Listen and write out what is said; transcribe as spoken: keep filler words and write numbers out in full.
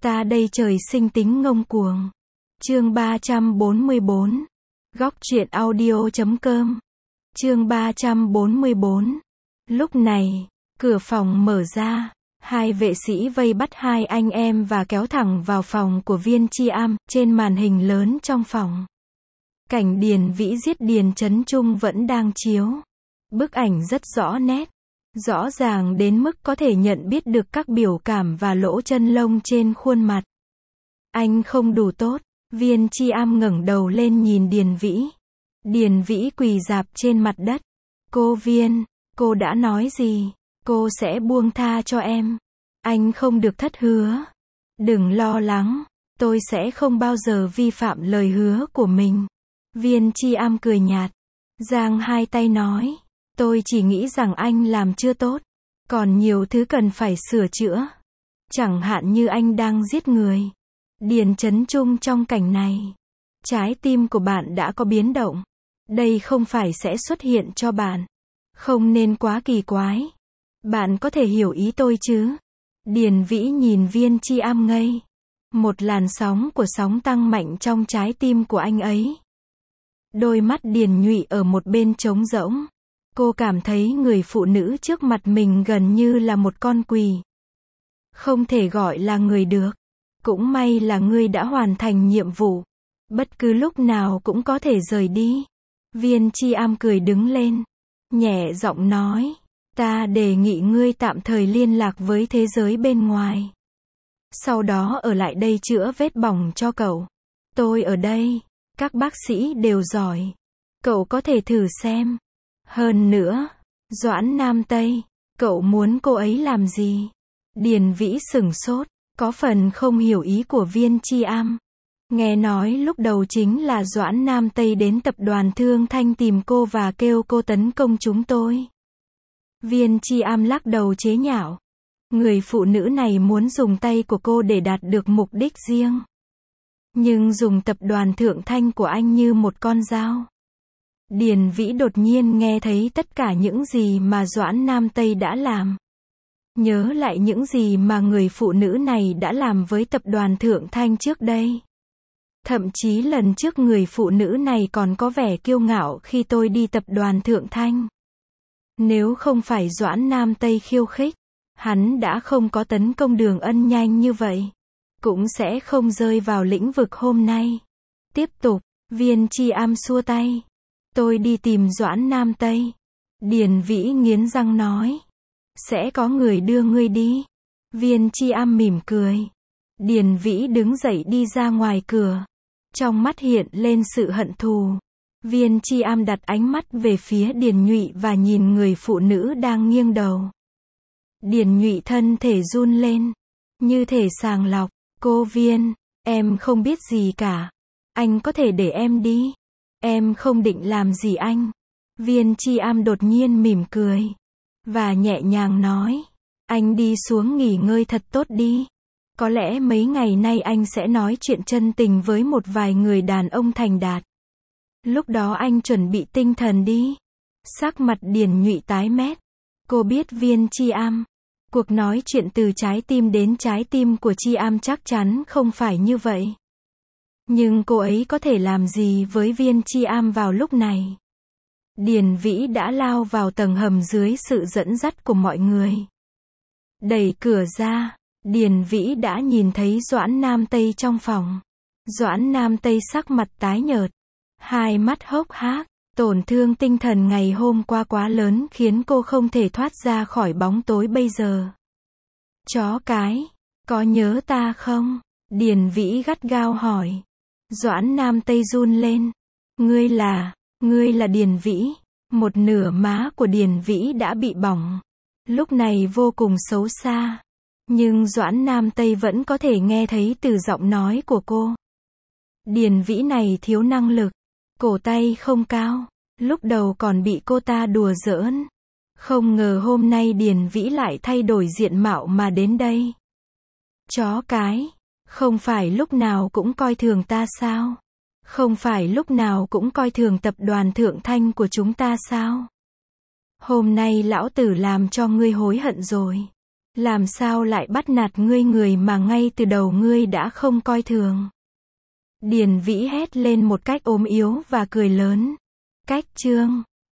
Ta đây trời sinh tính ngông cuồng. Chương ba trăm bốn mươi bốn. Góc truyện audio chấm com. Chương ba trăm bốn mươi bốn. Lúc này, cửa phòng mở ra, hai vệ sĩ vây bắt hai anh em và kéo thẳng vào phòng của Viên Chi Am. Trên màn hình lớn trong phòng, cảnh Điền Vĩ giết Điền Chấn Trung vẫn đang chiếu. Bức ảnh rất rõ nét, rõ ràng đến mức có thể nhận biết được các biểu cảm và lỗ chân lông trên khuôn mặt. Anh không đủ tốt. Viên Chi Am ngẩng đầu lên nhìn Điền Vĩ. Điền Vĩ quỳ rạp trên mặt đất. Cô Viên, cô đã nói gì? Cô sẽ buông tha cho em. Anh không được thất hứa. Đừng lo lắng, tôi sẽ không bao giờ vi phạm lời hứa của mình. Viên Chi Am cười nhạt, giang hai tay nói, tôi chỉ nghĩ rằng anh làm chưa tốt, còn nhiều thứ cần phải sửa chữa. Chẳng hạn như anh đang giết người. Điền Chấn Trung trong cảnh này, trái tim của bạn đã có biến động. Đây không phải sẽ xuất hiện cho bạn. Không nên quá kỳ quái. Bạn có thể hiểu ý tôi chứ? Điền Vĩ nhìn Viên Chi Am ngây. Một làn sóng của sóng tăng mạnh trong trái tim của anh ấy. Đôi mắt Điền Nhụy ở một bên trống rỗng. Cô cảm thấy người phụ nữ trước mặt mình gần như là một con quỷ. Không thể gọi là người được. Cũng may là ngươi đã hoàn thành nhiệm vụ. Bất cứ lúc nào cũng có thể rời đi. Viên Chi Am cười đứng lên, nhẹ giọng nói, ta đề nghị ngươi tạm thời liên lạc với thế giới bên ngoài. Sau đó ở lại đây chữa vết bỏng cho cậu. Tôi ở đây, các bác sĩ đều giỏi. Cậu có thể thử xem. Hơn nữa, Doãn Nam Tây, cậu muốn cô ấy làm gì? Điền Vĩ sửng sốt, có phần không hiểu ý của Viên Chi Am. Nghe nói lúc đầu chính là Doãn Nam Tây đến tập đoàn Thương Thanh tìm cô và kêu cô tấn công chúng tôi. Viên Chi Am lắc đầu chế nhạo. Người phụ nữ này muốn dùng tay của cô để đạt được mục đích riêng. Nhưng dùng tập đoàn Thượng Thanh của anh như một con dao. Điền Vĩ đột nhiên nghe thấy tất cả những gì mà Doãn Nam Tây đã làm. Nhớ lại những gì mà người phụ nữ này đã làm với tập đoàn Thượng Thanh trước đây. Thậm chí lần trước người phụ nữ này còn có vẻ kiêu ngạo khi tôi đi tập đoàn Thượng Thanh. Nếu không phải Doãn Nam Tây khiêu khích, hắn đã không có tấn công Đường Ân nhanh như vậy. Cũng sẽ không rơi vào lĩnh vực hôm nay. Tiếp tục, Viên Chi Am xua tay. Tôi đi tìm Doãn Nam Tây. Điền Vĩ nghiến răng nói. Sẽ có người đưa ngươi đi. Viên Chi Am mỉm cười. Điền Vĩ đứng dậy đi ra ngoài cửa. Trong mắt hiện lên sự hận thù. Viên Chi Am đặt ánh mắt về phía Điền Nhụy và nhìn người phụ nữ đang nghiêng đầu. Điền Nhụy thân thể run lên, như thể sàng lọc. Cô Viên, em không biết gì cả. Anh có thể để em đi. Em không định làm gì anh. Viên Chi Am đột nhiên mỉm cười. Và nhẹ nhàng nói. Anh đi xuống nghỉ ngơi thật tốt đi. Có lẽ mấy ngày nay anh sẽ nói chuyện chân tình với một vài người đàn ông thành đạt. Lúc đó anh chuẩn bị tinh thần đi. Sắc mặt Điền Nhụy tái mét. Cô biết Viên Chi Am. Cuộc nói chuyện từ trái tim đến trái tim của Chi Am chắc chắn không phải như vậy. Nhưng cô ấy có thể làm gì với Viên Chi Am vào lúc này? Điền Vĩ đã lao vào tầng hầm dưới sự dẫn dắt của mọi người. Đẩy cửa ra, Điền Vĩ đã nhìn thấy Doãn Nam Tây trong phòng. Doãn Nam Tây sắc mặt tái nhợt, hai mắt hốc hác, tổn thương tinh thần ngày hôm qua quá lớn khiến cô không thể thoát ra khỏi bóng tối bây giờ. Chó cái, có nhớ ta không? Điền Vĩ gắt gao hỏi. Doãn Nam Tây run lên. Ngươi là, ngươi là Điền Vĩ. Một nửa má của Điền Vĩ đã bị bỏng. Lúc này vô cùng xấu xa. Nhưng Doãn Nam Tây vẫn có thể nghe thấy từ giọng nói của cô. Điền Vĩ này thiếu năng lực. Cổ tay không cao. Lúc đầu còn bị cô ta đùa giỡn. Không ngờ hôm nay Điền Vĩ lại thay đổi diện mạo mà đến đây. Chó cái. Không phải lúc nào cũng coi thường ta sao? Không phải lúc nào cũng coi thường tập đoàn Thượng Thanh của chúng ta sao? Hôm nay lão tử làm cho ngươi hối hận rồi. Làm sao lại bắt nạt ngươi người mà ngay từ đầu ngươi đã không coi thường. Điền Vĩ hét lên một cách ốm yếu và cười lớn. Cách chương